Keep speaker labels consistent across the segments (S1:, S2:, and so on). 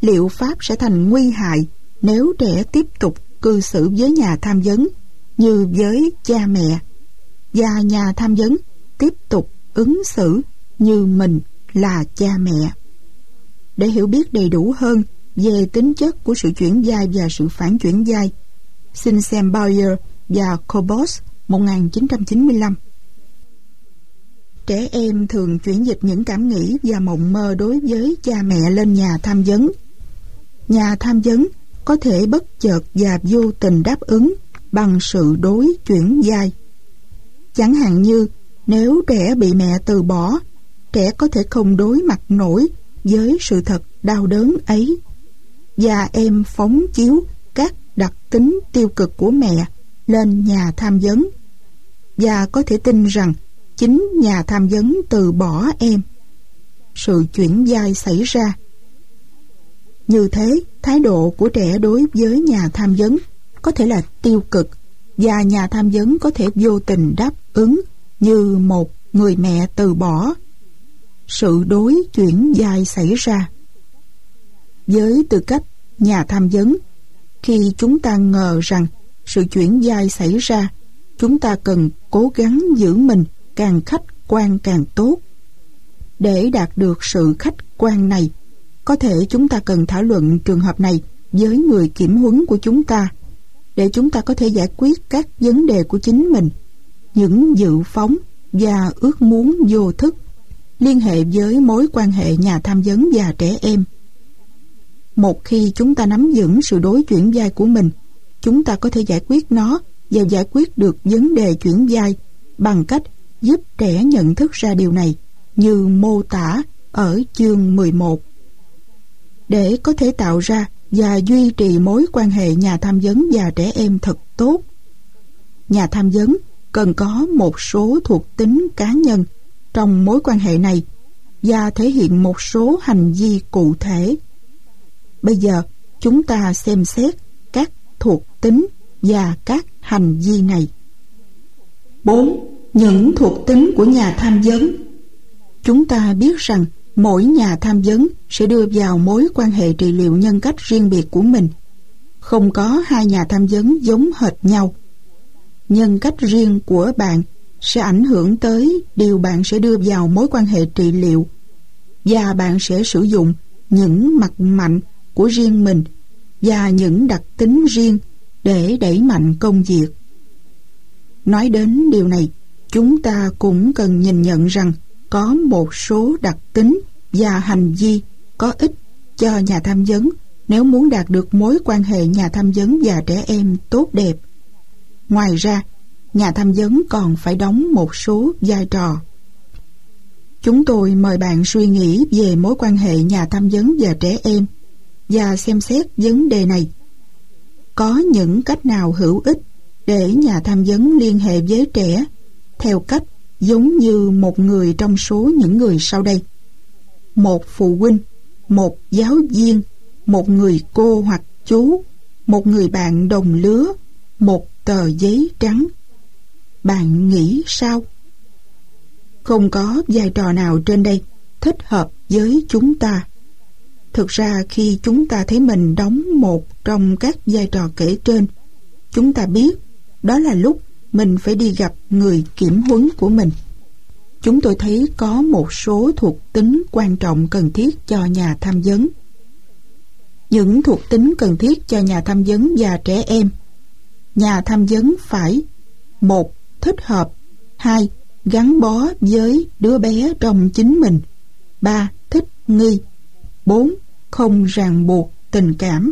S1: liệu pháp sẽ thành nguy hại nếu trẻ tiếp tục cư xử với nhà tham vấn như với cha mẹ, và nhà tham vấn tiếp tục ứng xử như mình là cha mẹ. Để hiểu biết đầy đủ hơn về tính chất của sự chuyển vai và sự phản chuyển vai, xin xem Bowyer và Cobos 1995. Trẻ em thường chuyển dịch những cảm nghĩ và mộng mơ đối với cha mẹ lên nhà tham vấn. Nhà tham vấn có thể bất chợt và vô tình đáp ứng bằng sự đối chuyển vai. Chẳng hạn như nếu trẻ bị mẹ từ bỏ, trẻ có thể không đối mặt nổi với sự thật đau đớn ấy, và em phóng chiếu các đặc tính tiêu cực của mẹ lên nhà tham vấn, và có thể tin rằng chính nhà tham vấn từ bỏ em. Sự chuyển vai xảy ra. Như thế, thái độ của trẻ đối với nhà tham vấn có thể là tiêu cực, và nhà tham vấn có thể vô tình đáp ứng như một người mẹ từ bỏ. Sự đối chuyển vai xảy ra. Với tư cách nhà tham vấn, khi chúng ta ngờ rằng sự chuyển vai xảy ra, chúng ta cần cố gắng giữ mình càng khách quan càng tốt. Để đạt được sự khách quan này, có thể chúng ta cần thảo luận trường hợp này với người kiểm huấn của chúng ta, để chúng ta có thể giải quyết các vấn đề của chính mình, những dự phóng và ước muốn vô thức liên hệ với mối quan hệ nhà tham vấn và trẻ em. Một khi chúng ta nắm vững sự đối chuyển vai của mình, chúng ta có thể giải quyết nó và giải quyết được vấn đề chuyển vai bằng cách giúp trẻ nhận thức ra điều này, như mô tả ở chương 11. Để có thể tạo ra và duy trì mối quan hệ nhà tham vấn và trẻ em thật tốt, nhà tham vấn cần có một số thuộc tính cá nhân trong mối quan hệ này và thể hiện một số hành vi cụ thể. Bây giờ, chúng ta xem xét các thuộc tính và các hành vi này. 4. Những thuộc tính của nhà tham vấn. Chúng ta biết rằng mỗi nhà tham vấn sẽ đưa vào mối quan hệ trị liệu nhân cách riêng biệt của mình. Không có hai nhà tham vấn giống hệt nhau. Nhân cách riêng của bạn sẽ ảnh hưởng tới điều bạn sẽ đưa vào mối quan hệ trị liệu, và bạn sẽ sử dụng những mặt mạnh của riêng mình và những đặc tính riêng để đẩy mạnh công việc. Nói đến điều này, chúng ta cũng cần nhìn nhận rằng có một số đặc tính và hành vi có ích cho nhà tham vấn nếu muốn đạt được mối quan hệ nhà tham vấn và trẻ em tốt đẹp. Ngoài ra, nhà tham vấn còn phải đóng một số vai trò. Chúng tôi mời bạn suy nghĩ về mối quan hệ nhà tham vấn và trẻ em và xem xét vấn đề này. Có những cách nào hữu ích để nhà tham vấn liên hệ với trẻ theo cách giống như một người trong số những người sau đây: một phụ huynh, một giáo viên, một người cô hoặc chú, một người bạn đồng lứa, một tờ giấy trắng. Bạn nghĩ sao? Không có vai trò nào trên đây thích hợp với chúng ta. Thực ra khi chúng ta thấy mình đóng một trong các vai trò kể trên, chúng ta biết đó là lúc mình phải đi gặp người kiểm huấn của mình. Chúng tôi thấy có một số thuộc tính quan trọng cần thiết cho nhà tham vấn. Những thuộc tính cần thiết cho nhà tham vấn và trẻ em. Nhà tham vấn phải: 1. Thích hợp. 2. Gắn bó với đứa bé trong chính mình. 3. Thích nghi. 4. Không ràng buộc tình cảm.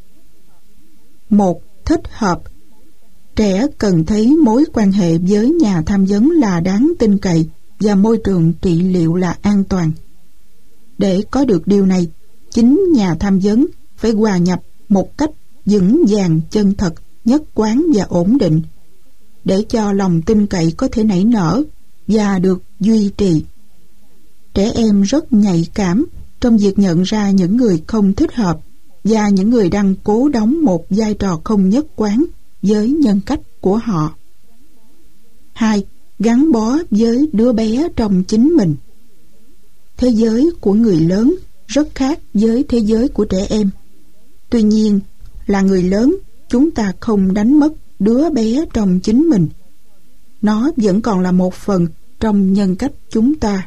S1: 1. Thích hợp. Trẻ cần thấy mối quan hệ với nhà tham vấn là đáng tin cậy và môi trường trị liệu là an toàn. Để có được điều này, chính nhà tham vấn phải hòa nhập một cách vững vàng, chân thật, nhất quán và ổn định, để cho lòng tin cậy có thể nảy nở và được duy trì. Trẻ em rất nhạy cảm trong việc nhận ra những người không thích hợp và những người đang cố đóng một vai trò không nhất quán với nhân cách của họ. 2. Gắn bó với đứa bé trong chính mình. Thế giới của người lớn rất khác với thế giới của trẻ em. Tuy nhiên, là người lớn, chúng ta không đánh mất đứa bé trong chính mình. Nó vẫn còn là một phần trong nhân cách chúng ta.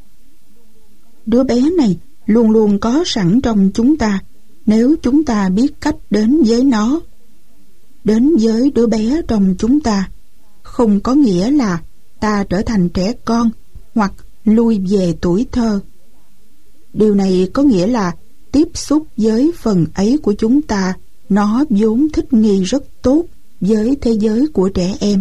S1: Đứa bé này luôn luôn có sẵn trong chúng ta nếu chúng ta biết cách đến với nó. Đến với đứa bé trong chúng ta không có nghĩa là ta trở thành trẻ con hoặc lui về tuổi thơ. Điều này có nghĩa là tiếp xúc với phần ấy của chúng ta, nó vốn thích nghi rất tốt với thế giới của trẻ em.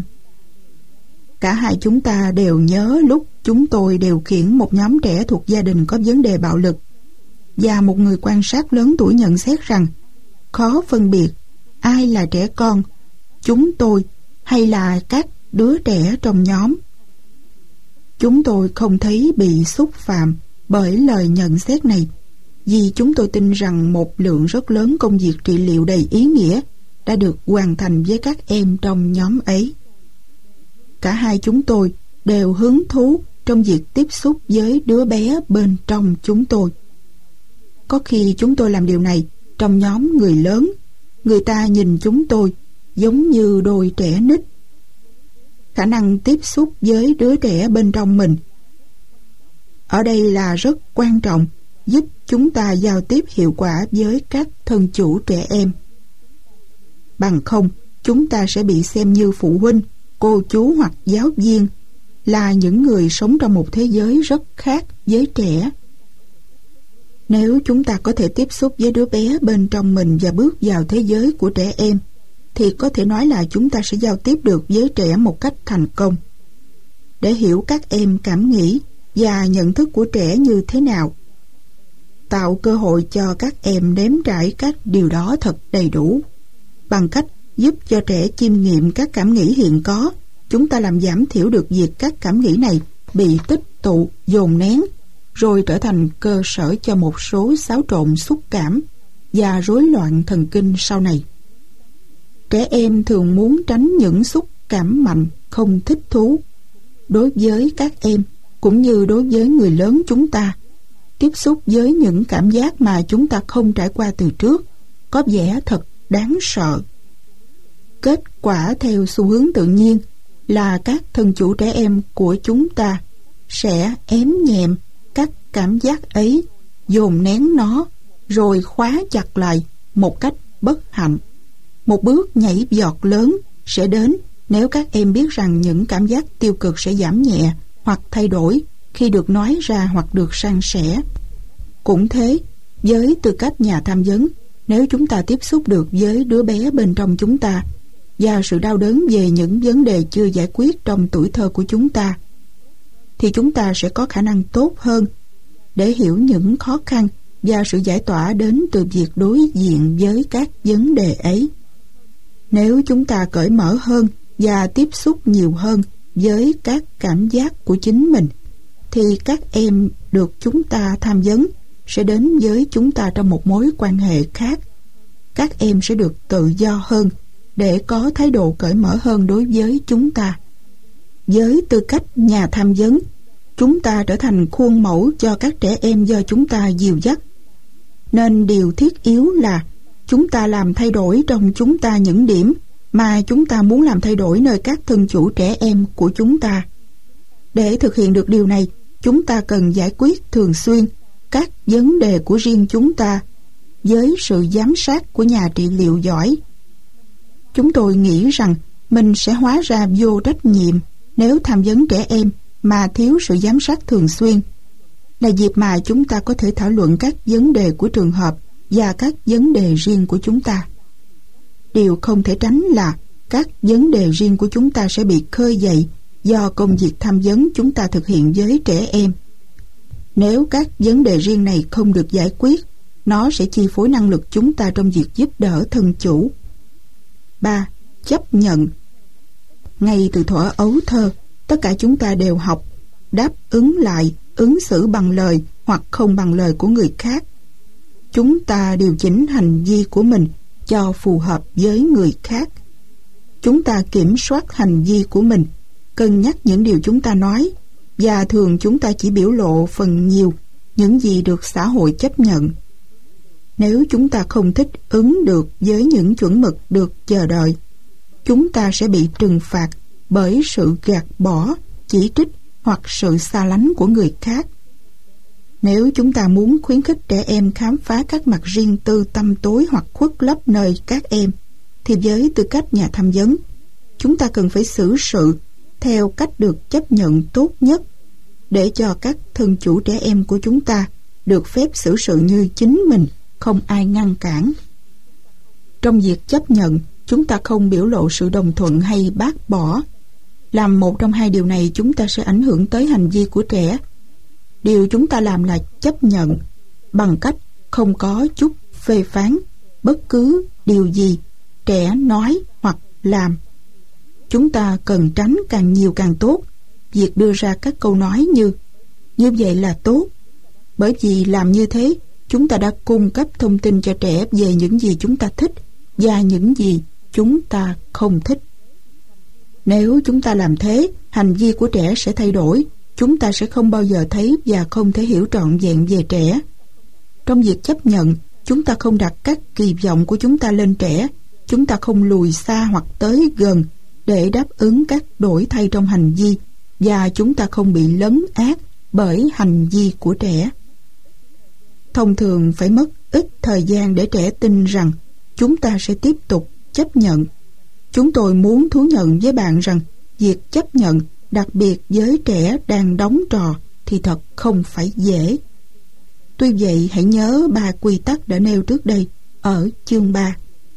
S1: Cả hai chúng ta đều nhớ lúc chúng tôi điều khiển một nhóm trẻ thuộc gia đình có vấn đề bạo lực, và một người quan sát lớn tuổi nhận xét rằng khó phân biệt ai là trẻ con, chúng tôi hay là các đứa trẻ trong nhóm. Chúng tôi không thấy bị xúc phạm bởi lời nhận xét này, vì chúng tôi tin rằng một lượng rất lớn công việc trị liệu đầy ý nghĩa đã được hoàn thành với các em trong nhóm ấy. Cả hai chúng tôi đều hứng thú trong việc tiếp xúc với đứa bé bên trong chúng tôi. Có khi chúng tôi làm điều này trong nhóm người lớn, người ta nhìn chúng tôi giống như đôi trẻ nít. Khả năng tiếp xúc với đứa trẻ bên trong mình ở đây là rất quan trọng, giúp chúng ta giao tiếp hiệu quả với các thân chủ trẻ em. Bằng không, chúng ta sẽ bị xem như phụ huynh, cô chú hoặc giáo viên, là những người sống trong một thế giới rất khác với trẻ. Nếu chúng ta có thể tiếp xúc với đứa bé bên trong mình và bước vào thế giới của trẻ em, thì có thể nói là chúng ta sẽ giao tiếp được với trẻ một cách thành công. Để hiểu các em cảm nghĩ và nhận thức của trẻ như thế nào, tạo cơ hội cho các em nếm trải các điều đó thật đầy đủ. Bằng cách giúp cho trẻ chiêm nghiệm các cảm nghĩ hiện có, chúng ta làm giảm thiểu được việc các cảm nghĩ này bị tích tụ, dồn nén, rồi trở thành cơ sở cho một số xáo trộn xúc cảm và rối loạn thần kinh sau này. Trẻ em thường muốn tránh những xúc cảm mạnh, không thích thú. Đối với các em, cũng như đối với người lớn chúng ta, tiếp xúc với những cảm giác mà chúng ta không trải qua từ trước có vẻ thật đáng sợ. Kết quả theo xu hướng tự nhiên là các thân chủ trẻ em của chúng ta sẽ ém nhẹm các cảm giác ấy, dồn nén nó, rồi khóa chặt lại một cách bất hạnh. Một bước nhảy vọt lớn sẽ đến nếu các em biết rằng những cảm giác tiêu cực sẽ giảm nhẹ hoặc thay đổi khi được nói ra hoặc được san sẻ. Cũng thế, với tư cách nhà tham vấn, nếu chúng ta tiếp xúc được với đứa bé bên trong chúng ta và sự đau đớn về những vấn đề chưa giải quyết trong tuổi thơ của chúng ta, thì chúng ta sẽ có khả năng tốt hơn để hiểu những khó khăn và sự giải tỏa đến từ việc đối diện với các vấn đề ấy. Nếu chúng ta cởi mở hơn và tiếp xúc nhiều hơn với các cảm giác của chính mình, thì các em được chúng ta tham vấn sẽ đến với chúng ta trong một mối quan hệ khác. Các em sẽ được tự do hơn để có thái độ cởi mở hơn đối với chúng ta. Với tư cách nhà tham vấn, chúng ta trở thành khuôn mẫu cho các trẻ em do chúng ta dìu dắt. Nên điều thiết yếu là chúng ta làm thay đổi trong chúng ta những điểm mà chúng ta muốn làm thay đổi nơi các thân chủ trẻ em của chúng ta. Để thực hiện được điều này, chúng ta cần giải quyết thường xuyên các vấn đề của riêng chúng ta với sự giám sát của nhà trị liệu giỏi. Chúng tôi nghĩ rằng mình sẽ hóa ra vô trách nhiệm nếu tham vấn trẻ em mà thiếu sự giám sát thường xuyên. Là dịp mà chúng ta có thể thảo luận các vấn đề của trường hợp và các vấn đề riêng của chúng ta. Điều không thể tránh là các vấn đề riêng của chúng ta sẽ bị khơi dậy do công việc tham vấn chúng ta thực hiện với trẻ em. Nếu các vấn đề riêng này không được giải quyết, nó sẽ chi phối năng lực chúng ta trong việc giúp đỡ thân chủ. 3. Chấp nhận. Ngay từ thuở ấu thơ, tất cả chúng ta đều học đáp ứng lại, ứng xử bằng lời hoặc không bằng lời của người khác. Chúng ta điều chỉnh hành vi của mình cho phù hợp với người khác. Chúng ta kiểm soát hành vi của mình, cân nhắc những điều chúng ta nói, và thường chúng ta chỉ biểu lộ phần nhiều những gì được xã hội chấp nhận. Nếu chúng ta không thích ứng được với những chuẩn mực được chờ đợi, chúng ta sẽ bị trừng phạt bởi sự gạt bỏ, chỉ trích hoặc sự xa lánh của người khác. Nếu chúng ta muốn khuyến khích trẻ em khám phá các mặt riêng tư tăm tối hoặc khuất lấp nơi các em, thì với tư cách nhà tham vấn, chúng ta cần phải xử sự theo cách được chấp nhận tốt nhất, để cho các thân chủ trẻ em của chúng ta được phép xử sự như chính mình, không ai ngăn cản. Trong việc chấp nhận, chúng ta không biểu lộ sự đồng thuận hay bác bỏ. Làm một trong hai điều này, chúng ta sẽ ảnh hưởng tới hành vi của trẻ. Điều chúng ta làm là chấp nhận bằng cách không có chút phê phán bất cứ điều gì trẻ nói hoặc làm. Chúng ta cần tránh càng nhiều càng tốt việc đưa ra các câu nói như vậy là tốt, bởi vì làm như thế chúng ta đã cung cấp thông tin cho trẻ về những gì chúng ta thích và những gì chúng ta không thích. Nếu chúng ta làm thế, hành vi của trẻ sẽ thay đổi. Chúng ta sẽ không bao giờ thấy và không thể hiểu trọn vẹn về trẻ. Trong việc chấp nhận, chúng ta không đặt các kỳ vọng của chúng ta lên trẻ. Chúng ta không lùi xa hoặc tới gần để đáp ứng các đổi thay trong hành vi, và chúng ta không bị lấn át bởi hành vi của trẻ. Thông thường phải mất ít thời gian để trẻ tin rằng chúng ta sẽ tiếp tục chấp nhận. Chúng tôi muốn thú nhận với bạn rằng việc chấp nhận, đặc biệt với trẻ đang đóng trò, thì thật không phải dễ. Tuy vậy, hãy nhớ 3 quy tắc đã nêu trước đây ở chương 3.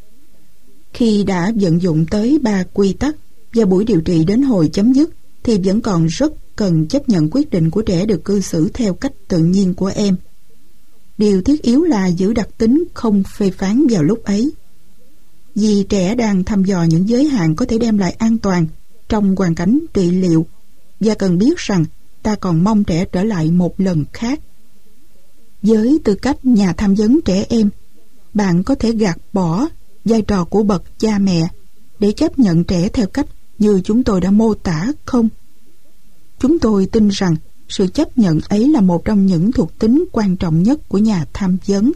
S1: Khi đã vận dụng tới 3 quy tắc và buổi điều trị đến hồi chấm dứt, thì vẫn còn rất cần chấp nhận quyết định của trẻ được cư xử theo cách tự nhiên của em. Điều thiết yếu là giữ đặc tính không phê phán vào lúc ấy. Vì trẻ đang thăm dò những giới hạn có thể đem lại an toàn trong hoàn cảnh trị liệu, và cần biết rằng ta còn mong trẻ trở lại một lần khác. Với tư cách nhà tham vấn trẻ em, bạn có thể gạt bỏ vai trò của bậc cha mẹ để chấp nhận trẻ theo cách như chúng tôi đã mô tả không? Chúng tôi tin rằng sự chấp nhận ấy là một trong những thuộc tính quan trọng nhất của nhà tham vấn.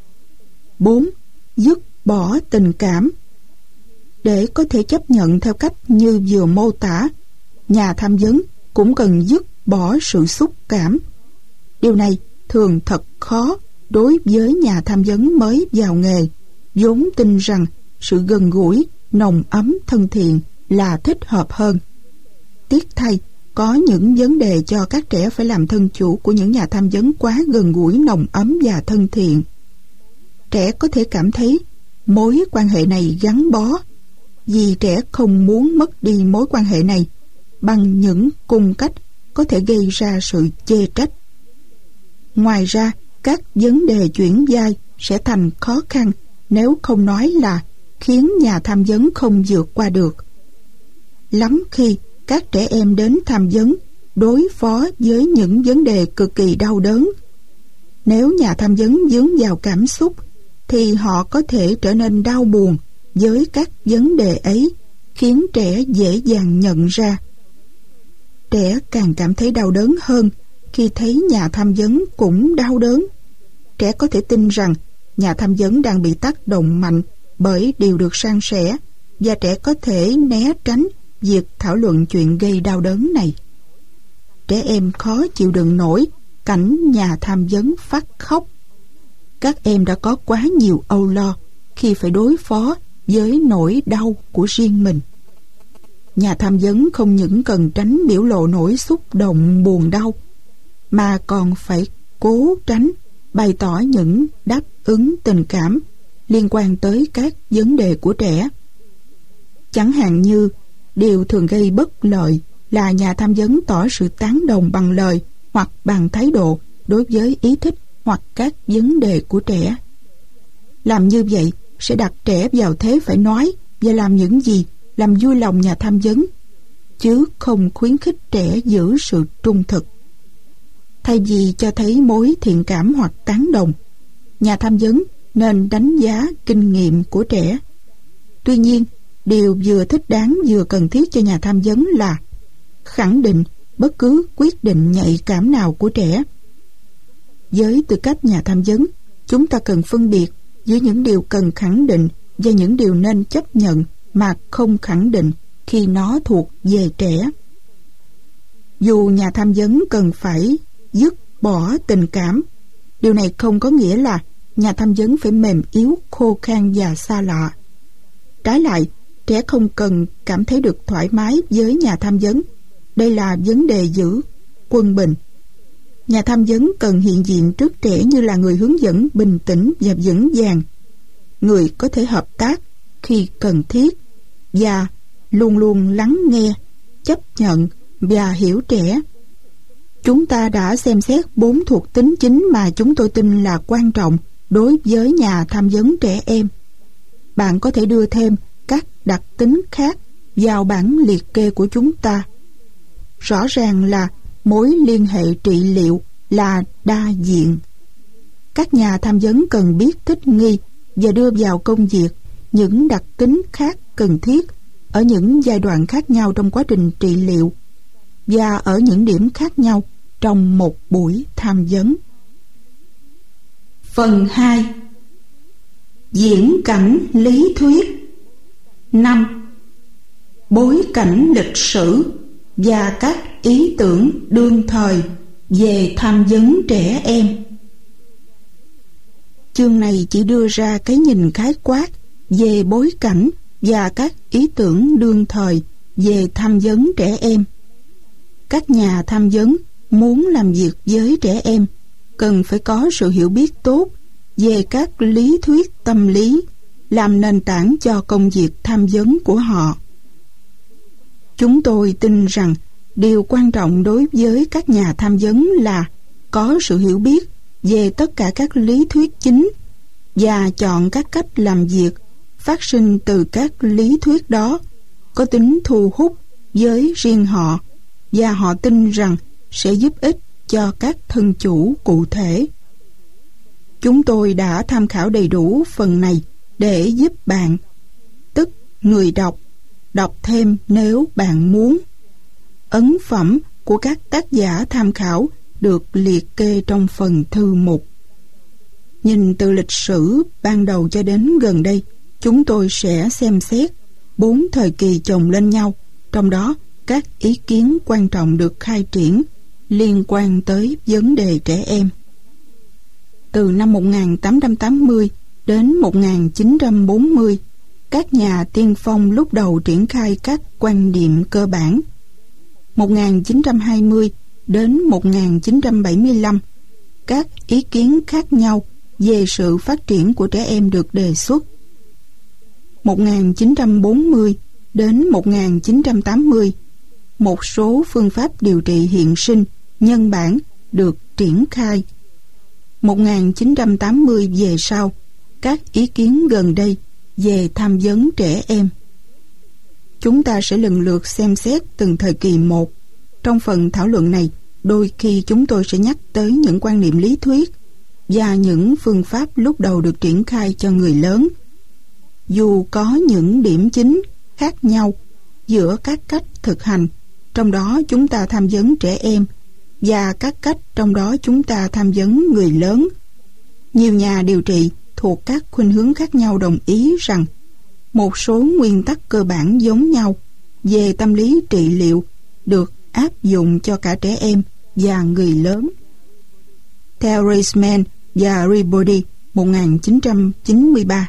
S1: 4. Dứt bỏ tình cảm. Để có thể chấp nhận theo cách như vừa mô tả, nhà tham vấn cũng cần dứt bỏ sự xúc cảm. Điều này thường thật khó đối với nhà tham vấn mới vào nghề, vốn tin rằng sự gần gũi, nồng ấm, thân thiện là thích hợp hơn. Tiếc thay, có những vấn đề cho các trẻ phải làm thân chủ của những nhà tham vấn quá gần gũi, nồng ấm và thân thiện. Trẻ có thể cảm thấy mối quan hệ này gắn bó, vì trẻ không muốn mất đi mối quan hệ này bằng những cung cách có thể gây ra sự chê trách. Ngoài ra, các vấn đề chuyển vai sẽ thành khó khăn, nếu không nói là khiến nhà tham vấn không vượt qua được. Lắm khi các trẻ em đến tham vấn đối phó với những vấn đề cực kỳ đau đớn. Nếu nhà tham vấn dướng vào cảm xúc, thì họ có thể trở nên đau buồn với các vấn đề ấy, khiến trẻ dễ dàng nhận ra. Trẻ càng cảm thấy đau đớn hơn khi thấy nhà tham vấn cũng đau đớn. Trẻ có thể tin rằng nhà tham vấn đang bị tác động mạnh bởi điều được san sẻ, và trẻ có thể né tránh việc thảo luận chuyện gây đau đớn này. Trẻ em khó chịu đựng nổi cảnh nhà tham vấn phát khóc. Các em đã có quá nhiều âu lo khi phải đối phó với nỗi đau của riêng mình. Nhà tham vấn không những cần tránh biểu lộ nỗi xúc động buồn đau, mà còn phải cố tránh bày tỏ những đáp ứng tình cảm liên quan tới các vấn đề của trẻ. Chẳng hạn như, điều thường gây bất lợi là nhà tham vấn tỏ sự tán đồng bằng lời hoặc bằng thái độ đối với ý thích hoặc các vấn đề của trẻ. Làm như vậy sẽ đặt trẻ vào thế phải nói và làm những gì làm vui lòng nhà tham vấn, chứ không khuyến khích trẻ giữ sự trung thực. Thay vì cho thấy mối thiện cảm hoặc tán đồng, nhà tham vấn nên đánh giá kinh nghiệm của trẻ. Tuy nhiên, điều vừa thích đáng vừa cần thiết cho nhà tham vấn là khẳng định bất cứ quyết định nhạy cảm nào của trẻ. Với tư cách nhà tham vấn, chúng ta cần phân biệt giữa những điều cần khẳng định và những điều nên chấp nhận mà không khẳng định khi nó thuộc về trẻ. Dù nhà tham vấn cần phải dứt bỏ tình cảm, điều này không có nghĩa là nhà tham vấn phải mềm yếu, khô khan và xa lạ. Trái lại, trẻ không cần cảm thấy được thoải mái với nhà tham vấn. Đây là vấn đề giữ quân bình. Nhà tham vấn cần hiện diện trước trẻ như là người hướng dẫn bình tĩnh và vững vàng, người có thể hợp tác khi cần thiết và luôn luôn lắng nghe, chấp nhận và hiểu trẻ. Chúng ta đã xem xét 4 thuộc tính chính mà chúng tôi tin là quan trọng đối với nhà tham vấn trẻ em. Bạn có thể đưa thêm các đặc tính khác vào bảng liệt kê của chúng ta. Rõ ràng là mối liên hệ trị liệu là đa diện. Các nhà tham vấn cần biết thích nghi và đưa vào công việc những đặc tính khác cần thiết ở những giai đoạn khác nhau trong quá trình trị liệu và ở những điểm khác nhau trong một buổi tham vấn. Phần 2. Diễn cảnh lý thuyết. 5. Bối cảnh lịch sử và các ý tưởng đương thời về tham vấn trẻ em. Chương này chỉ đưa ra cái nhìn khái quát về bối cảnh và các ý tưởng đương thời về tham vấn trẻ em. Các nhà tham vấn muốn làm việc với trẻ em cần phải có sự hiểu biết tốt về các lý thuyết tâm lý làm nền tảng cho công việc tham vấn của họ. Chúng tôi tin rằng điều quan trọng đối với các nhà tham vấn là có sự hiểu biết về tất cả các lý thuyết chính và chọn các cách làm việc phát sinh từ các lý thuyết đó có tính thu hút với riêng họ và họ tin rằng sẽ giúp ích cho các thân chủ cụ thể. Chúng tôi đã tham khảo đầy đủ phần này để giúp bạn, tức người đọc, đọc thêm nếu bạn muốn. Ấn phẩm của các tác giả tham khảo được liệt kê trong phần thư mục. Nhìn từ lịch sử ban đầu cho đến gần đây, chúng tôi sẽ xem xét 4 thời kỳ chồng lên nhau, trong đó các ý kiến quan trọng được khai triển liên quan tới vấn đề trẻ em. Từ năm 1880 đến 1940, các nhà tiên phong lúc đầu triển khai các quan niệm cơ bản. 1920 đến 1975, các ý kiến khác nhau về sự phát triển của trẻ em được đề xuất. 1940 đến 1980, một số phương pháp điều trị hiện sinh nhân bản được triển khai. 1980 về sau, các ý kiến gần đây về tham vấn trẻ em. Chúng ta sẽ lần lượt xem xét từng thời kỳ một. Trong phần thảo luận này, đôi khi chúng tôi sẽ nhắc tới những quan niệm lý thuyết và những phương pháp lúc đầu được triển khai cho người lớn. Dù có những điểm chính khác nhau giữa các cách thực hành, trong đó chúng ta tham vấn trẻ em, và các cách trong đó chúng ta tham vấn người lớn, nhiều nhà điều trị thuộc các khuynh hướng khác nhau đồng ý rằng một số nguyên tắc cơ bản giống nhau về tâm lý trị liệu được áp dụng cho cả trẻ em và người lớn. Theo Reisman và Rebody, 1993.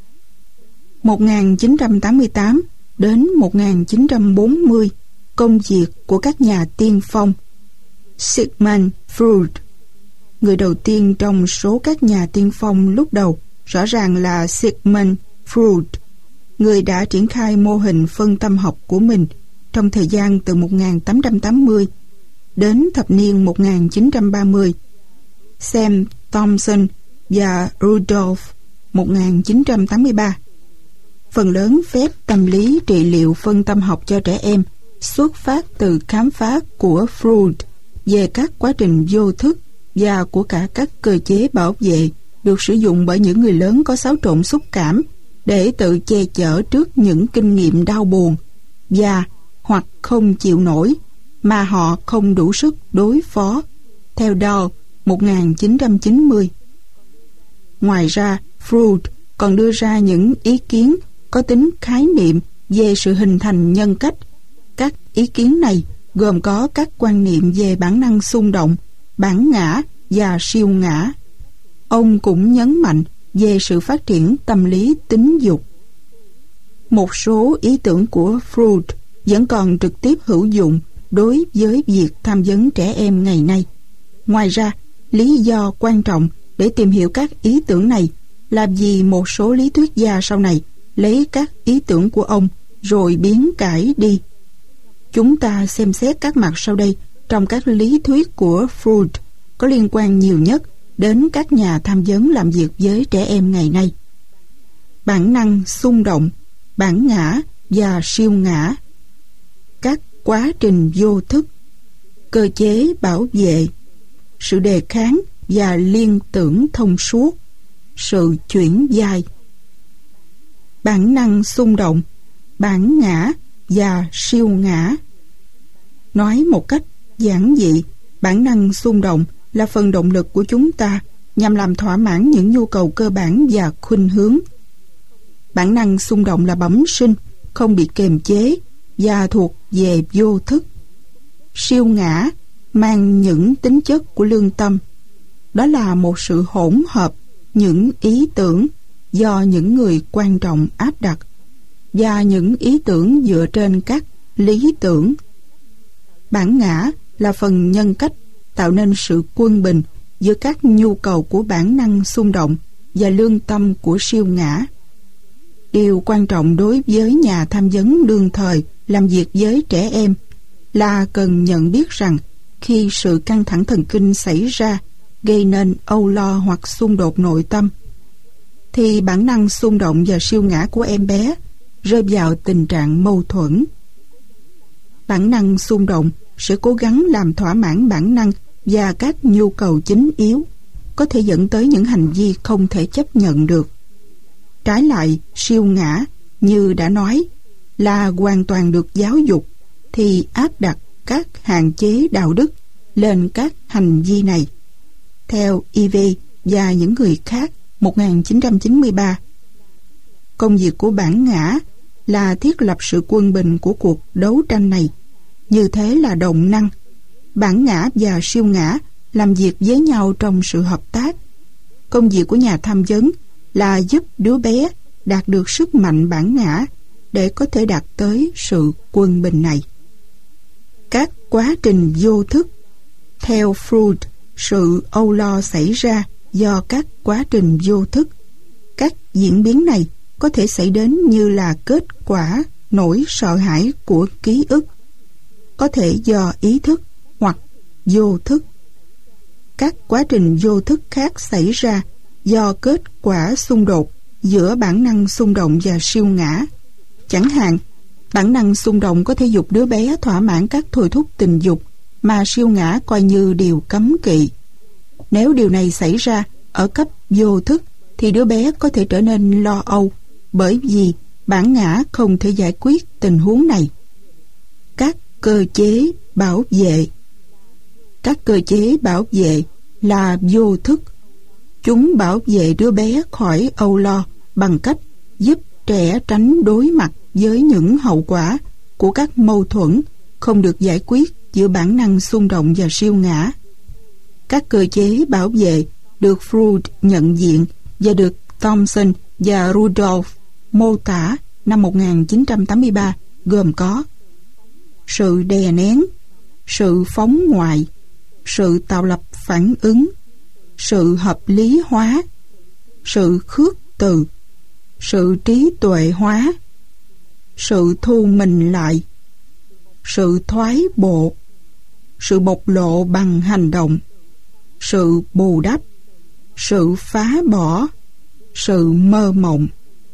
S1: 1988 đến 1940, công việc của các nhà tiên phong. Sigmund Freud, người đầu tiên trong số các nhà tiên phong lúc đầu, rõ ràng là Sigmund Freud, người đã triển khai mô hình phân tâm học của mình trong thời gian từ 1880 đến thập niên 1930. Sam Thompson và Rudolph, 1983. Phần lớn phép tâm lý trị liệu phân tâm học cho trẻ em xuất phát từ khám phá của Freud về các quá trình vô thức và của cả các cơ chế bảo vệ được sử dụng bởi những người lớn có xáo trộn xúc cảm để tự che chở trước những kinh nghiệm đau buồn và hoặc không chịu nổi mà họ không đủ sức đối phó. Theo Dahl 1990. Ngoài ra, Freud còn đưa ra những ý kiến có tính khái niệm về sự hình thành nhân cách. Các ý kiến này gồm có các quan niệm về bản năng xung động, bản ngã và siêu ngã. Ông cũng nhấn mạnh về sự phát triển tâm lý tính dục. Một số ý tưởng của Freud vẫn còn trực tiếp hữu dụng đối với việc tham vấn trẻ em ngày nay. Ngoài ra, lý do quan trọng để tìm hiểu các ý tưởng này là vì một số lý thuyết gia sau này lấy các ý tưởng của ông rồi biến cải đi. Chúng ta xem xét các mặt sau đây trong các lý thuyết của Freud có liên quan nhiều nhất đến các nhà tham vấn làm việc với trẻ em ngày nay. Bản năng xung động, bản ngã và siêu ngã, các quá trình vô thức, cơ chế bảo vệ, sự đề kháng và liên tưởng thông suốt, sự chuyển vai. Bản năng xung động, bản ngã và siêu ngã. Nói một cách giản dị, bản năng xung động là phần động lực của chúng ta nhằm làm thỏa mãn những nhu cầu cơ bản và khuynh hướng. Bản năng xung động là bẩm sinh, không bị kềm chế và thuộc về vô thức. Siêu ngã mang những tính chất của lương tâm. Đó là một sự hỗn hợp những ý tưởng do những người quan trọng áp đặt và những ý tưởng dựa trên các lý tưởng. Bản ngã là phần nhân cách tạo nên sự quân bình giữa các nhu cầu của bản năng xung động và lương tâm của siêu ngã. Điều quan trọng đối với nhà tham vấn đương thời làm việc với trẻ em là cần nhận biết rằng khi sự căng thẳng thần kinh xảy ra gây nên âu lo hoặc xung đột nội tâm, thì bản năng xung động và siêu ngã của em bé rơi vào tình trạng mâu thuẫn. Bản năng xung động sẽ cố gắng làm thỏa mãn bản năng và các nhu cầu chính yếu, có thể dẫn tới những hành vi không thể chấp nhận được. Trái lại, siêu ngã, như đã nói, là hoàn toàn được giáo dục, thì áp đặt các hạn chế đạo đức lên các hành vi này. Theo Ivey và những người khác, 1993, công việc của bản ngã là thiết lập sự quân bình của cuộc đấu tranh này. Như thế là động năng. Bản ngã và siêu ngã làm việc với nhau trong sự hợp tác. Công việc của nhà tham vấn là giúp đứa bé đạt được sức mạnh bản ngã để có thể đạt tới sự quân bình này. Các quá trình vô thức. Theo Freud, sự âu lo xảy ra do các quá trình vô thức. Các diễn biến này có thể xảy đến như là kết quả nỗi sợ hãi của ký ức, có thể do ý thức hoặc vô thức. Các quá trình vô thức khác xảy ra do kết quả xung đột giữa bản năng xung động và siêu ngã. Chẳng hạn, bản năng xung động có thể dục đứa bé thỏa mãn các thôi thúc tình dục mà siêu ngã coi như điều cấm kỵ. Nếu điều này xảy ra ở cấp vô thức thì đứa bé có thể trở nên lo âu, bởi vì bản ngã không thể giải quyết tình huống này. Các cơ chế bảo vệ. Các cơ chế bảo vệ là vô thức. Chúng bảo vệ đứa bé khỏi âu lo bằng cách giúp trẻ tránh đối mặt với những hậu quả của các mâu thuẫn không được giải quyết giữa bản năng xung động và siêu ngã. Các cơ chế bảo vệ được Freud nhận diện và được Thompson và Rudolph mô tả năm 1983 gồm có sự đè nén, sự phóng ngoại, sự tạo lập phản ứng, sự hợp lý hóa, sự khước từ, sự trí tuệ hóa, sự thu mình lại, sự thoái bộ, sự bộc lộ bằng hành động, sự bù đắp, sự phá bỏ, sự mơ mộng.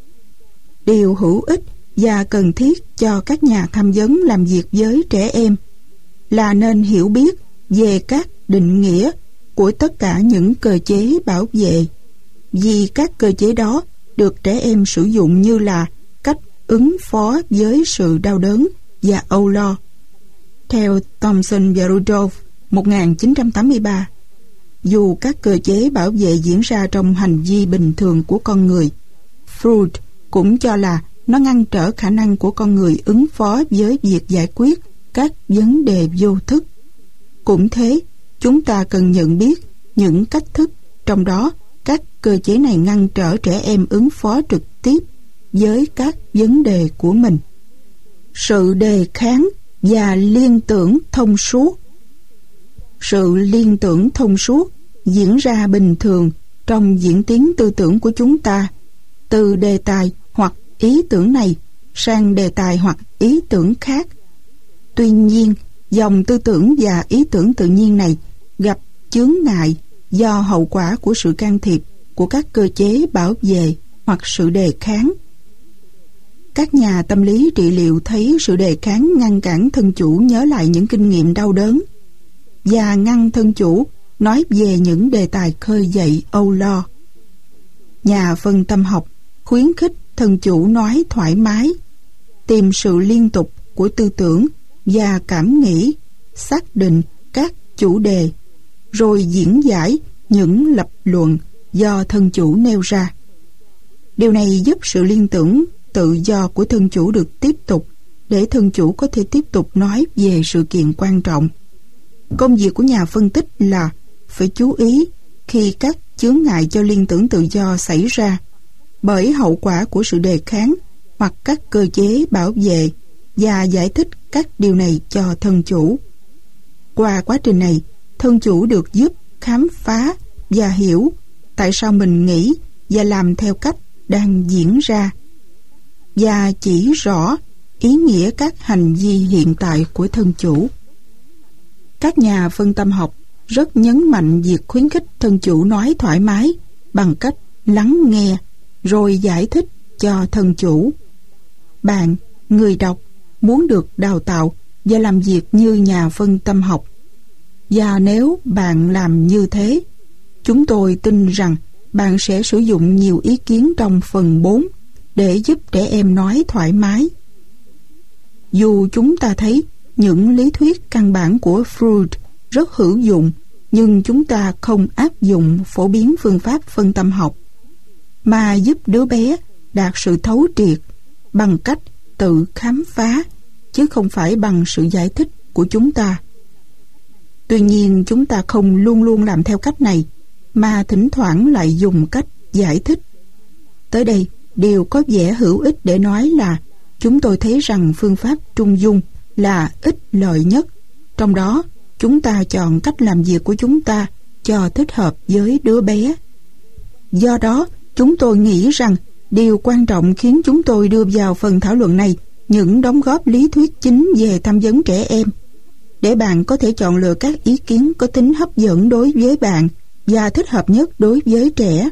S1: Điều hữu ích và cần thiết cho các nhà tham vấn làm việc với trẻ em là nên hiểu biết về các định nghĩa của tất cả những cơ chế bảo vệ, vì các cơ chế đó được trẻ em sử dụng như là cách ứng phó với sự đau đớn và âu lo. Theo Thompson và Rudolph 1983, dù các cơ chế bảo vệ diễn ra trong hành vi bình thường của con người. Freud cũng cho là nó ngăn trở khả năng của con người ứng phó với việc giải quyết các vấn đề vô thức. Cũng thế, chúng ta cần nhận biết những cách thức, trong đó các cơ chế này ngăn trở trẻ em ứng phó trực tiếp với các vấn đề của mình. Sự đề kháng và liên tưởng thông suốt. Sự liên tưởng thông suốt diễn ra bình thường trong diễn tiến tư tưởng của chúng ta, từ đề tài hoặc ý tưởng này sang đề tài hoặc ý tưởng khác. Tuy nhiên, dòng tư tưởng và ý tưởng tự nhiên này gặp chướng ngại do hậu quả của sự can thiệp của các cơ chế bảo vệ hoặc sự đề kháng. Các nhà tâm lý trị liệu thấy sự đề kháng ngăn cản thân chủ nhớ lại những kinh nghiệm đau đớn và ngăn thân chủ nói về những đề tài khơi dậy âu lo. Nhà phân tâm học khuyến khích thân chủ nói thoải mái, tìm sự liên tục của tư tưởng và cảm nghĩ, xác định các chủ đề, rồi diễn giải những lập luận do thân chủ nêu ra. Điều này giúp sự liên tưởng tự do của thân chủ được tiếp tục, để thân chủ có thể tiếp tục nói về sự kiện quan trọng. Công việc của nhà phân tích là phải chú ý khi các chướng ngại cho liên tưởng tự do xảy ra bởi hậu quả của sự đề kháng hoặc các cơ chế bảo vệ, và giải thích các điều này cho thân chủ. Qua quá trình này, thân chủ được giúp khám phá và hiểu tại sao mình nghĩ và làm theo cách đang diễn ra, và chỉ rõ ý nghĩa các hành vi hiện tại của thân chủ. Các nhà phân tâm học rất nhấn mạnh việc khuyến khích thân chủ nói thoải mái bằng cách lắng nghe rồi giải thích cho thân chủ. Bạn, người đọc, muốn được đào tạo và làm việc như nhà phân tâm học. Và nếu bạn làm như thế, chúng tôi tin rằng bạn sẽ sử dụng nhiều ý kiến trong phần 4 để giúp trẻ em nói thoải mái. Dù chúng ta thấy những lý thuyết căn bản của Freud rất hữu dụng, nhưng chúng ta không áp dụng phổ biến phương pháp phân tâm học, mà giúp đứa bé đạt sự thấu triệt bằng cách tự khám phá, chứ không phải bằng sự giải thích của chúng ta. Tuy nhiên, chúng ta không luôn luôn làm theo cách này, mà thỉnh thoảng lại dùng cách giải thích. Tới đây, điều có vẻ hữu ích để nói là chúng tôi thấy rằng phương pháp trung dung là ích lợi nhất. Trong đó, chúng ta chọn cách làm việc của chúng ta cho thích hợp với đứa bé. Do đó, chúng tôi nghĩ rằng điều quan trọng khiến chúng tôi đưa vào phần thảo luận này những đóng góp lý thuyết chính về tham vấn trẻ em, để bạn có thể chọn lựa các ý kiến có tính hấp dẫn đối với bạn và thích hợp nhất đối với trẻ.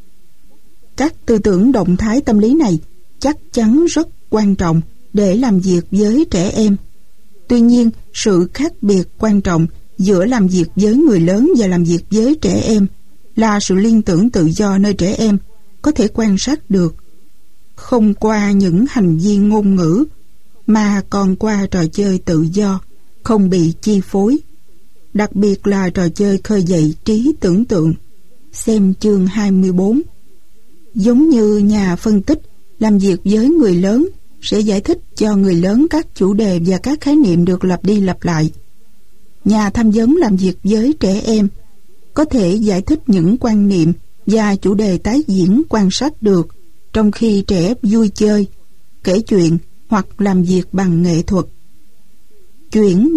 S1: Các tư tưởng động thái tâm lý này chắc chắn rất quan trọng để làm việc với trẻ em. Tuy nhiên, sự khác biệt quan trọng giữa làm việc với người lớn và làm việc với trẻ em là sự liên tưởng tự do nơi trẻ em có thể quan sát được, không qua những hành vi ngôn ngữ, mà còn qua trò chơi tự do, không bị chi phối. Đặc biệt là trò chơi khơi dậy trí tưởng tượng. Xem chương 24. Giống như nhà phân tích làm việc với người lớn sẽ giải thích cho người lớn các chủ đề và các khái niệm được lặp đi lặp lại, nhà tham vấn làm việc với trẻ em có thể giải thích những quan niệm và chủ đề tái diễn quan sát được trong khi trẻ vui chơi, kể chuyện hoặc làm việc bằng nghệ thuật. Chuyển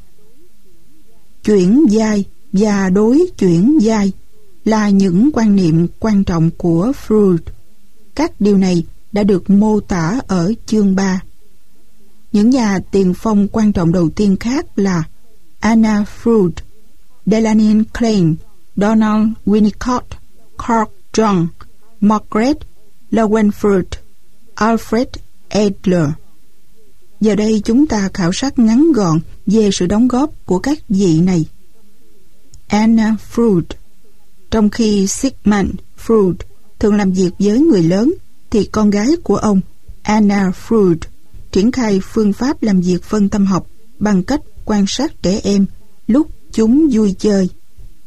S1: vai và đối chuyển vai là những quan niệm quan trọng của Freud. Các điều này đã được mô tả ở chương 3. Những nhà tiền phong quan trọng đầu tiên khác là Anna Freud, Delaney Klein, Donald Winnicott, Carl Jung, Margaret Lowenfeld, Alfred Adler. Giờ đây chúng ta khảo sát ngắn gọn về sự đóng góp của các vị này. Anna Freud. Trong khi Sigmund Freud thường làm việc với người lớn, thì con gái của ông, Anna Freud, triển khai phương pháp làm việc phân tâm học bằng cách quan sát trẻ em lúc chúng vui chơi.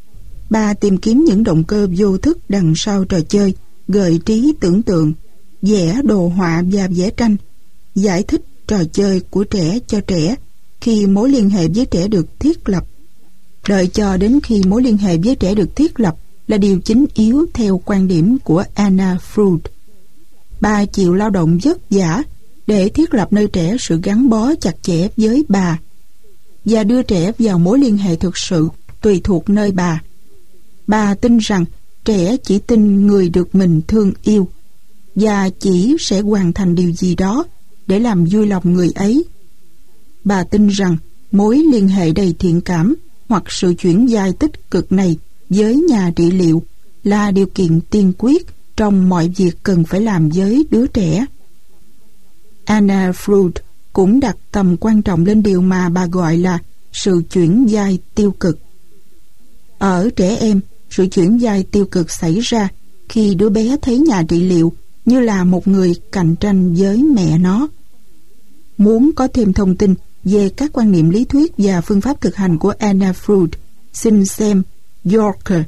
S1: Bà tìm kiếm những động cơ vô thức đằng sau trò chơi, gợi trí tưởng tượng, vẽ đồ họa và vẽ tranh, giải thích trò chơi của trẻ cho trẻ khi mối liên hệ với trẻ được thiết lập. Đợi cho đến khi mối liên hệ với trẻ được thiết lập là điều chính yếu theo quan điểm của Anna Freud. Bà chịu lao động vất vả để thiết lập nơi trẻ sự gắn bó chặt chẽ với bà và đưa trẻ vào mối liên hệ thực sự tùy thuộc nơi bà. Bà tin rằng trẻ chỉ tin người được mình thương yêu và chỉ sẽ hoàn thành điều gì đó để làm vui lòng người ấy. Bà tin rằng mối liên hệ đầy thiện cảm hoặc sự chuyển vai tích cực này với nhà trị liệu là điều kiện tiên quyết trong mọi việc cần phải làm với đứa trẻ. Anna Freud cũng đặt tầm quan trọng lên điều mà bà gọi là sự chuyển vai tiêu cực. Ở trẻ em, sự chuyển vai tiêu cực xảy ra khi đứa bé thấy nhà trị liệu như là một người cạnh tranh với mẹ nó. Muốn có thêm thông tin về các quan niệm lý thuyết và phương pháp thực hành của Anna Freud, xin xem Yorker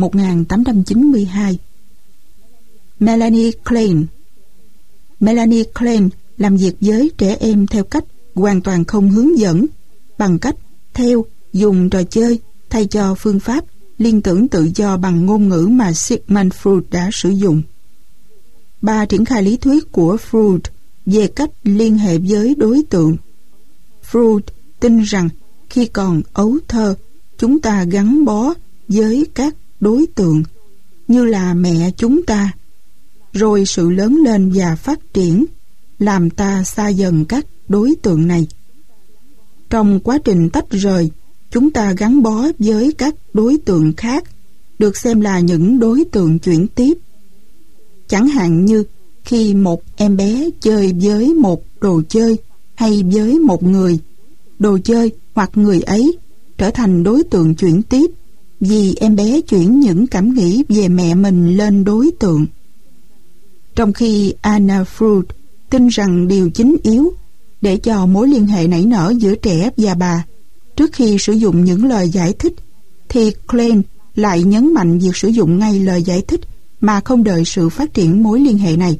S1: 1892. Melanie Klein. Melanie Klein làm việc với trẻ em theo cách hoàn toàn không hướng dẫn, bằng cách dùng trò chơi thay cho phương pháp liên tưởng tự do bằng ngôn ngữ mà Sigmund Freud đã sử dụng. Bà triển khai lý thuyết của Freud về cách liên hệ với đối tượng. Freud tin rằng khi còn ấu thơ, chúng ta gắn bó với các đối tượng như là mẹ chúng ta, rồi sự lớn lên và phát triển làm ta xa dần các đối tượng này. Trong quá trình tách rời, chúng ta gắn bó với các đối tượng khác, được xem là những đối tượng chuyển tiếp. Chẳng hạn như khi một em bé chơi với một đồ chơi hay với một người, đồ chơi hoặc người ấy trở thành đối tượng chuyển tiếp vì em bé chuyển những cảm nghĩ về mẹ mình lên đối tượng. Trong khi Anna Freud tin rằng điều chính yếu để cho mối liên hệ nảy nở giữa trẻ và bà trước khi sử dụng những lời giải thích, thì Klein lại nhấn mạnh việc sử dụng ngay lời giải thích mà không đợi sự phát triển mối liên hệ này.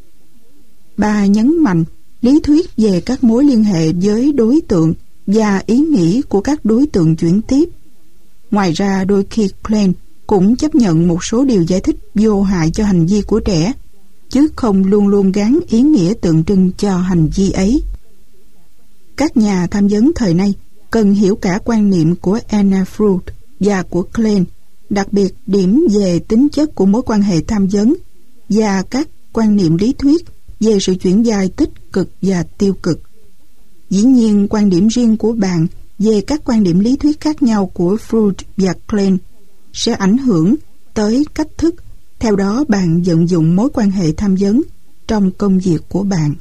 S1: Bà nhấn mạnh lý thuyết về các mối liên hệ với đối tượng và ý nghĩ của các đối tượng chuyển tiếp. Ngoài ra, đôi khi Klein cũng chấp nhận một số điều giải thích vô hại cho hành vi của trẻ, chứ không luôn luôn gán ý nghĩa tượng trưng cho hành vi ấy. Các nhà tham vấn thời nay cần hiểu cả quan niệm của Anna Freud và của Klein, đặc biệt điểm về tính chất của mối quan hệ tham vấn và các quan niệm lý thuyết về sự chuyển vai tích cực và tiêu cực. Dĩ nhiên, quan điểm riêng của bạn về các quan điểm lý thuyết khác nhau của Freud và Klein sẽ ảnh hưởng tới cách thức theo đó bạn vận dụng mối quan hệ tham vấn trong công việc của bạn.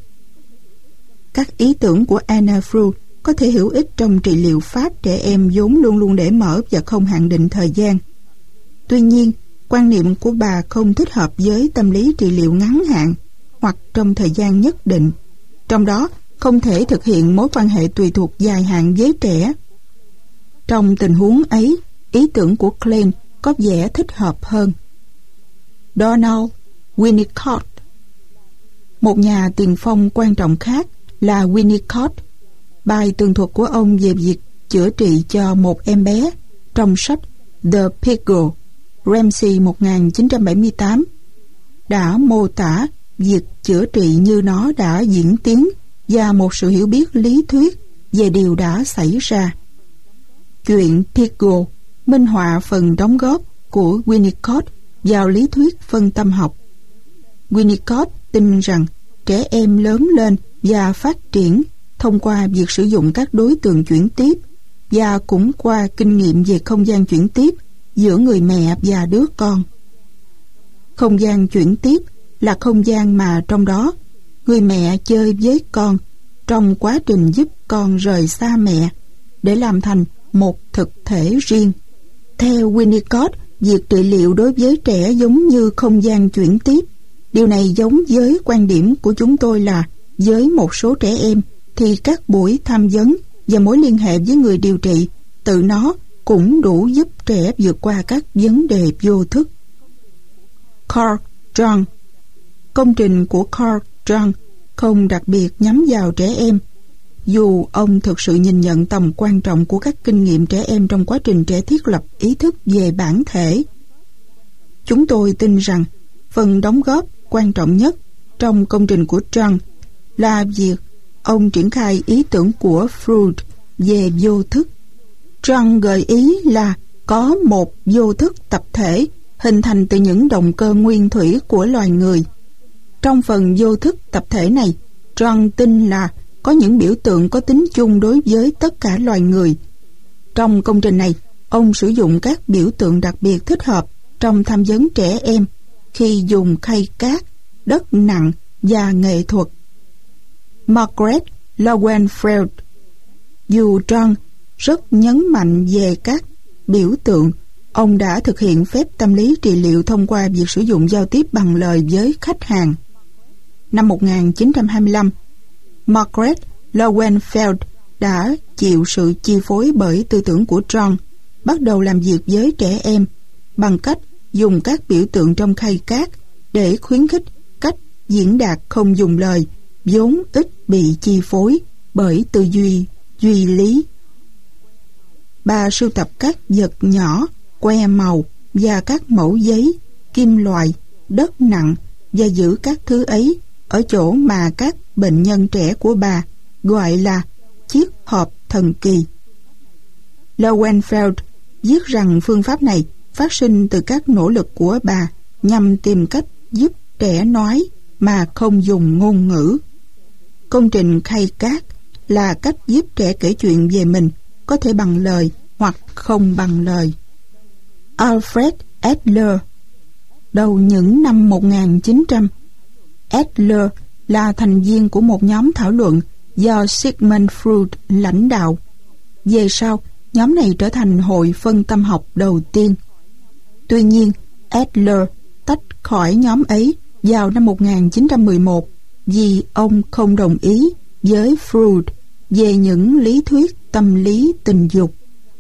S1: Các ý tưởng của Anna Freud có thể hữu ích trong trị liệu pháp trẻ em vốn luôn luôn để mở và không hạn định thời gian. Tuy nhiên, quan niệm của bà không thích hợp với tâm lý trị liệu ngắn hạn hoặc trong thời gian nhất định, trong đó không thể thực hiện mối quan hệ tùy thuộc dài hạn với trẻ. Trong tình huống ấy, ý tưởng của Klein có vẻ thích hợp hơn. Donald Winnicott. Một nhà tiền phong quan trọng khác là Winnicott. Bài tường thuật của ông về việc chữa trị cho một em bé trong sách The Piggle, Ramsey 1978 đã mô tả việc chữa trị như nó đã diễn tiến và một sự hiểu biết lý thuyết về điều đã xảy ra. Chuyện Piggle minh họa phần đóng góp của Winnicott vào lý thuyết phân tâm học. Winnicott tin rằng trẻ em lớn lên và phát triển thông qua việc sử dụng các đối tượng chuyển tiếp và cũng qua kinh nghiệm về không gian chuyển tiếp giữa người mẹ và đứa con. Không gian chuyển tiếp là không gian mà trong đó người mẹ chơi với con trong quá trình giúp con rời xa mẹ để làm thành một thực thể riêng. Theo Winnicott, việc trị liệu đối với trẻ giống như không gian chuyển tiếp. Điều này giống với quan điểm của chúng tôi là với một số trẻ em thì các buổi tham vấn và mối liên hệ với người điều trị tự nó cũng đủ giúp trẻ vượt qua các vấn đề vô thức. Carl Jung. Công trình của Carl Jung không đặc biệt nhắm vào trẻ em, dù ông thực sự nhìn nhận tầm quan trọng của các kinh nghiệm trẻ em trong quá trình trẻ thiết lập ý thức về bản thể. Chúng tôi tin rằng phần đóng góp quan trọng nhất trong công trình của Jung là việc ông triển khai ý tưởng của Freud về vô thức. Jung gợi ý là có một vô thức tập thể hình thành từ những động cơ nguyên thủy của loài người. Trong phần vô thức tập thể này, Jung tin là có những biểu tượng có tính chung đối với tất cả loài người. Trong công trình này, ông sử dụng các biểu tượng đặc biệt thích hợp trong tham vấn trẻ em khi dùng khay cát, đất nặng và nghệ thuật. Margaret Lowenfeld. Dù Jung rất nhấn mạnh về các biểu tượng, ông đã thực hiện phép tâm lý trị liệu thông qua việc sử dụng giao tiếp bằng lời với khách hàng. Năm 1925, Margaret Lowenfeld đã chịu sự chi phối bởi tư tưởng của Jung, bắt đầu làm việc với trẻ em bằng cách dùng các biểu tượng trong khay cát để khuyến khích cách diễn đạt không dùng lời, vốn ít bị chi phối bởi tư duy duy lý. Bà sưu tập các vật nhỏ, que màu và các mẫu giấy, kim loại, đất nặng và giữ các thứ ấy ở chỗ mà các bệnh nhân trẻ của bà gọi là chiếc hộp thần kỳ. Lowenfeld viết rằng phương pháp này phát sinh từ các nỗ lực của bà nhằm tìm cách giúp trẻ nói mà không dùng ngôn ngữ. Công trình khay cát là cách giúp trẻ kể chuyện về mình, có thể bằng lời hoặc không bằng lời. Alfred Adler. Đầu những năm 1900, Adler là thành viên của một nhóm thảo luận do Sigmund Freud lãnh đạo. Về sau, nhóm này trở thành hội phân tâm học đầu tiên. Tuy nhiên, Adler tách khỏi nhóm ấy vào năm 1911 vì ông không đồng ý với Freud về những lý thuyết tâm lý tình dục.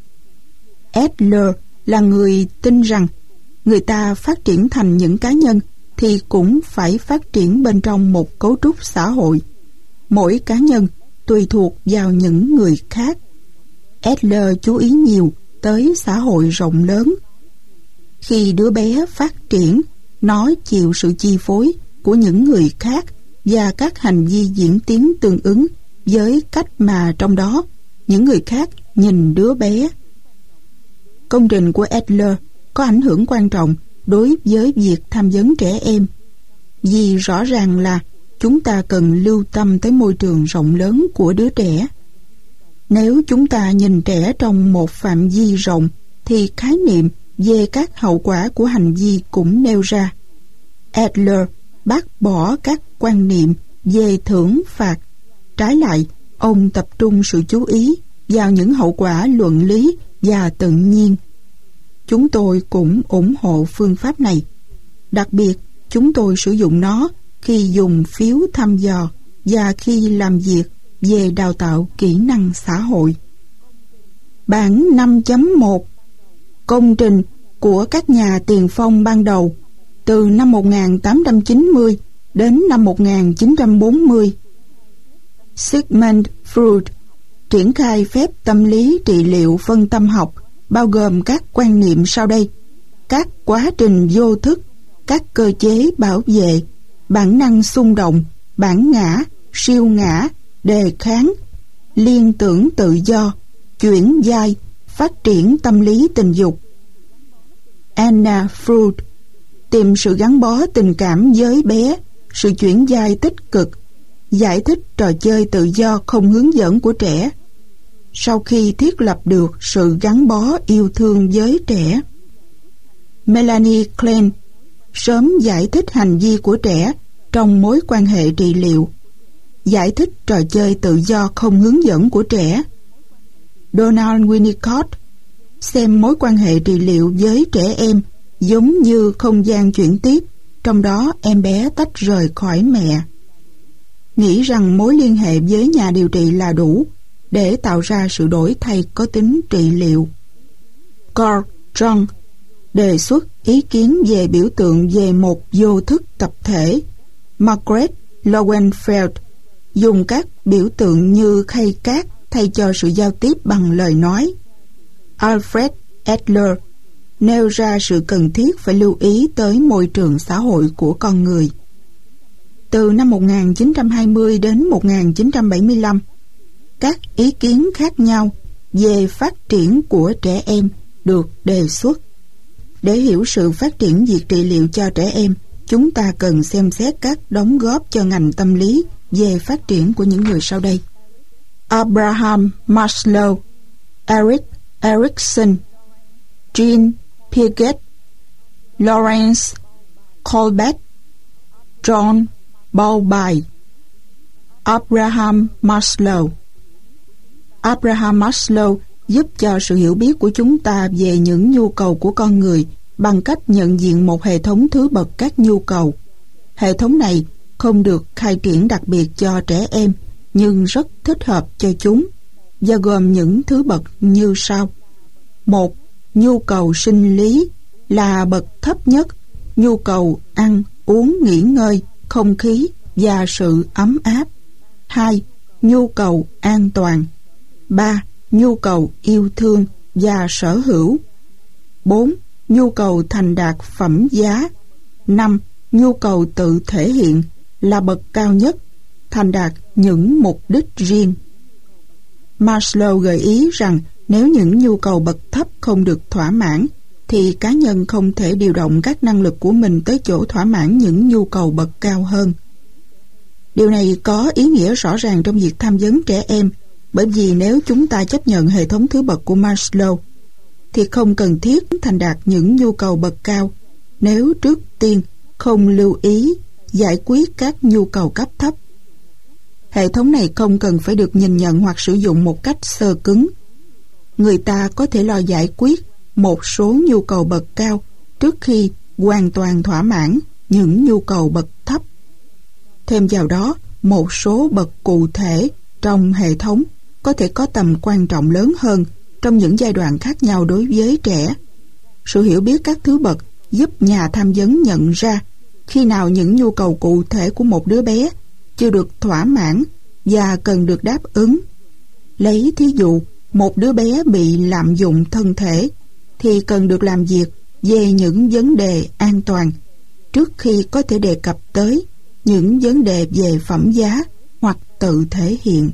S1: Adler là người tin rằng người ta phát triển thành những cá nhân thì cũng phải phát triển bên trong một cấu trúc xã hội. Mỗi cá nhân tùy thuộc vào những người khác. Adler chú ý nhiều tới xã hội rộng lớn. Khi đứa bé phát triển, nó chịu sự chi phối của những người khác và các hành vi diễn tiến tương ứng với cách mà trong đó những người khác nhìn đứa bé. Công trình của Adler có ảnh hưởng quan trọng đối với việc tham vấn trẻ em, vì rõ ràng là chúng ta cần lưu tâm tới môi trường rộng lớn của đứa trẻ. Nếu chúng ta nhìn trẻ trong một phạm vi rộng thì khái niệm về các hậu quả của hành vi cũng nêu ra. Adler bác bỏ các quan niệm về thưởng phạt. Trái lại, ông tập trung sự chú ý vào những hậu quả luận lý và tự nhiên. Chúng tôi cũng ủng hộ phương pháp này. Đặc biệt, chúng tôi sử dụng nó khi dùng phiếu thăm dò và khi làm việc về đào tạo kỹ năng xã hội. Bản 5.1 Công trình của các nhà tiền phong ban đầu từ năm 1890 đến năm 1940. Sigmund Freud triển khai phép tâm lý trị liệu phân tâm học bao gồm các quan niệm sau đây: các quá trình vô thức, các cơ chế bảo vệ, bản năng xung động, bản ngã, siêu ngã, đề kháng, liên tưởng tự do, chuyển giai, phát triển tâm lý tình dục. Anna Freud tìm sự gắn bó tình cảm với bé, sự chuyển giai tích cực, giải thích trò chơi tự do không hướng dẫn của trẻ. Sau khi thiết lập được sự gắn bó yêu thương với trẻ, Melanie Klein sớm giải thích hành vi của trẻ trong mối quan hệ trị liệu, giải thích trò chơi tự do không hướng dẫn của trẻ. Donald Winnicott xem mối quan hệ trị liệu với trẻ em giống như không gian chuyển tiếp, trong đó em bé tách rời khỏi mẹ. Nghĩ rằng mối liên hệ với nhà điều trị là đủ để tạo ra sự đổi thay có tính trị liệu. Carl Jung đề xuất ý kiến về biểu tượng về một vô thức tập thể. Margaret Lowenfeld dùng các biểu tượng như khay cát thay cho sự giao tiếp bằng lời nói. Alfred Adler nêu ra sự cần thiết phải lưu ý tới môi trường xã hội của con người. Từ năm 1920 đến 1975, các ý kiến khác nhau về phát triển của trẻ em được đề xuất. Để hiểu sự phát triển việc trị liệu cho trẻ em, chúng ta cần xem xét các đóng góp cho ngành tâm lý về phát triển của những người sau đây. Abraham Maslow, Erik Erikson, Jean Piaget, Lawrence Kohlberg, John Bowlby. Abraham Maslow. Abraham Maslow giúp cho sự hiểu biết của chúng ta về những nhu cầu của con người bằng cách nhận diện một hệ thống thứ bậc các nhu cầu. Hệ thống này không được khai triển đặc biệt cho trẻ em, nhưng rất thích hợp cho chúng, và gồm những thứ bậc như sau. 1. Nhu cầu sinh lý là bậc thấp nhất, nhu cầu ăn, uống, nghỉ ngơi, không khí và sự ấm áp. 2. Nhu cầu an toàn. 3. Nhu cầu yêu thương và sở hữu. 4. Nhu cầu thành đạt phẩm giá. 5. Nhu cầu tự thể hiện là bậc cao nhất, thành đạt những mục đích riêng. Maslow gợi ý rằng nếu những nhu cầu bậc thấp không được thỏa mãn, thì cá nhân không thể điều động các năng lực của mình tới chỗ thỏa mãn những nhu cầu bậc cao hơn. Điều này có ý nghĩa rõ ràng trong việc tham vấn trẻ em, bởi vì nếu chúng ta chấp nhận hệ thống thứ bậc của Maslow, thì không cần thiết thành đạt những nhu cầu bậc cao nếu trước tiên không lưu ý giải quyết các nhu cầu cấp thấp. Hệ thống này không cần phải được nhìn nhận hoặc sử dụng một cách xơ cứng. Người ta có thể lo giải quyết một số nhu cầu bậc cao trước khi hoàn toàn thỏa mãn những nhu cầu bậc thấp. Thêm vào đó, một số bậc cụ thể trong hệ thống có thể có tầm quan trọng lớn hơn trong những giai đoạn khác nhau đối với trẻ. Sự hiểu biết các thứ bậc giúp nhà tham vấn nhận ra khi nào những nhu cầu cụ thể của một đứa bé chưa được thỏa mãn và cần được đáp ứng. Lấy thí dụ, một đứa bé bị lạm dụng thân thể thì cần được làm việc về những vấn đề an toàn trước khi có thể đề cập tới những vấn đề về phẩm giá hoặc tự thể hiện.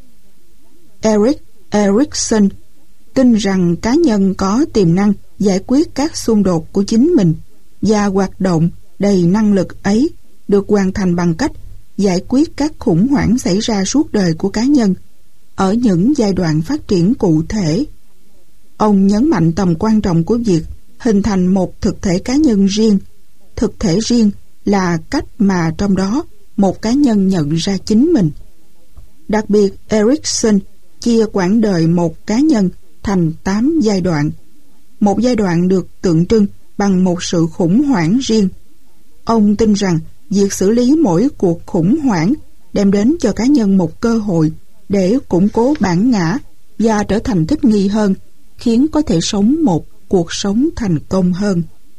S1: Erik Erikson tin rằng cá nhân có tiềm năng giải quyết các xung đột của chính mình, và hoạt động đầy năng lực ấy được hoàn thành bằng cách giải quyết các khủng hoảng xảy ra suốt đời của cá nhân ở những giai đoạn phát triển cụ thể. Ông nhấn mạnh tầm quan trọng của việc hình thành một thực thể cá nhân riêng. Thực thể riêng là cách mà trong đó một cá nhân nhận ra chính mình. Đặc biệt, Erikson chia quãng đời một cá nhân thành 8 giai đoạn. Một giai đoạn được tượng trưng bằng một sự khủng hoảng riêng. Ông tin rằng việc xử lý mỗi cuộc khủng hoảng đem đến cho cá nhân một cơ hội để củng cố bản ngã và trở thành thích nghi hơn, khiến có thể sống một cuộc sống thành công hơn.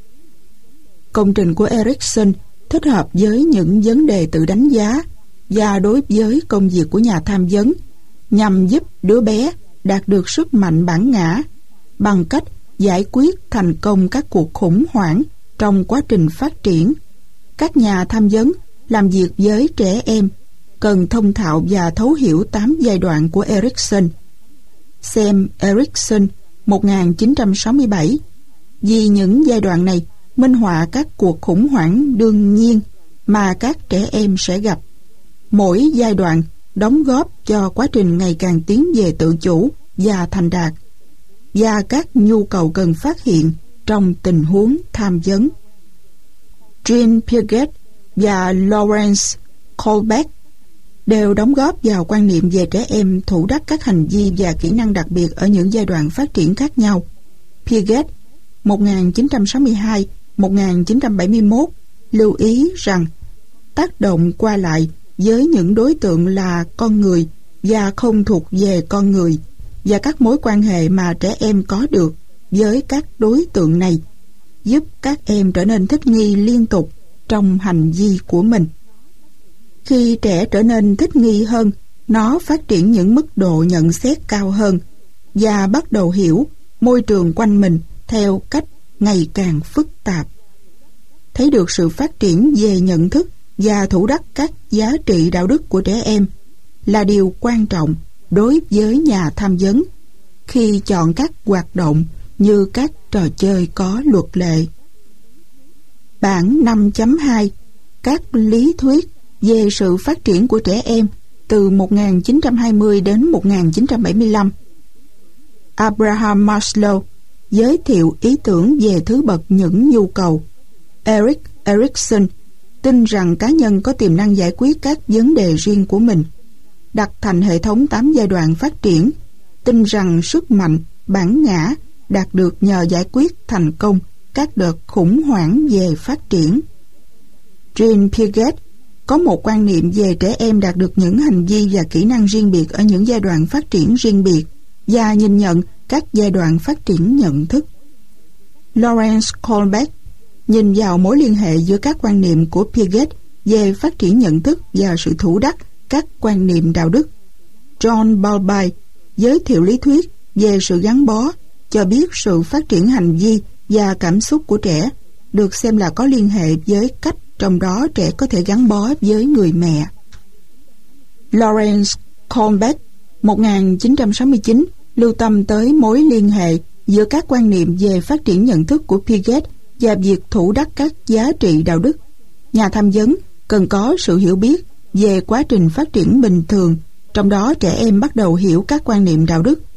S1: Công trình của Erikson thích hợp với những vấn đề tự đánh giá và đối với công việc của nhà tham vấn, nhằm giúp đứa bé đạt được sức mạnh bản ngã bằng cách giải quyết thành công các cuộc khủng hoảng trong quá trình phát triển. Các nhà tham vấn làm việc với trẻ em cần thông thạo và thấu hiểu 8 giai đoạn của Erikson. Xem Erikson 1967, vì những giai đoạn này minh họa các cuộc khủng hoảng đương nhiên mà các trẻ em sẽ gặp. Mỗi giai đoạn đóng góp cho quá trình ngày càng tiến về tự chủ và thành đạt, và các nhu cầu cần phát hiện trong tình huống tham vấn. Jean Piaget và Lawrence Kohlberg đều đóng góp vào quan niệm về trẻ em thủ đắc các hành vi và kỹ năng đặc biệt ở những giai đoạn phát triển khác nhau. Piaget 1962-1971 lưu ý rằng tác động qua lại với những đối tượng là con người và không thuộc về con người, và các mối quan hệ mà trẻ em có được với các đối tượng này, giúp các em trở nên thích nghi liên tục trong hành vi của mình. Khi trẻ trở nên thích nghi hơn, nó phát triển những mức độ nhận xét cao hơn và bắt đầu hiểu môi trường quanh mình theo cách ngày càng phức tạp. Thấy được sự phát triển về nhận thức và thủ đắc các giá trị đạo đức của trẻ em là điều quan trọng đối với nhà tham vấn khi chọn các hoạt động như các trò chơi có luật lệ. Bản 5.2 Các lý thuyết về sự phát triển của trẻ em từ 1920 đến 1975. Abraham Maslow giới thiệu ý tưởng về thứ bậc những nhu cầu. Erik Erikson tin rằng cá nhân có tiềm năng giải quyết các vấn đề riêng của mình, đặt thành hệ thống 8 giai đoạn phát triển, tin rằng sức mạnh, bản ngã đạt được nhờ giải quyết thành công các đợt khủng hoảng về phát triển. Jean Piaget có một quan niệm về trẻ em đạt được những hành vi và kỹ năng riêng biệt ở những giai đoạn phát triển riêng biệt và nhìn nhận các giai đoạn phát triển nhận thức. Lawrence Kohlbeck nhìn vào mối liên hệ giữa các quan niệm của Piaget về phát triển nhận thức và sự thủ đắc các quan niệm đạo đức. John Bowlby giới thiệu lý thuyết về sự gắn bó, cho biết sự phát triển hành vi và cảm xúc của trẻ được xem là có liên hệ với cách trong đó trẻ có thể gắn bó với người mẹ. Lawrence Kohlbeck 1969 lưu tâm tới mối liên hệ giữa các quan niệm về phát triển nhận thức của Piaget và việc thủ đắc các giá trị đạo đức. Nhà tham vấn cần có sự hiểu biết về quá trình phát triển bình thường, trong đó trẻ em bắt đầu hiểu các quan niệm đạo đức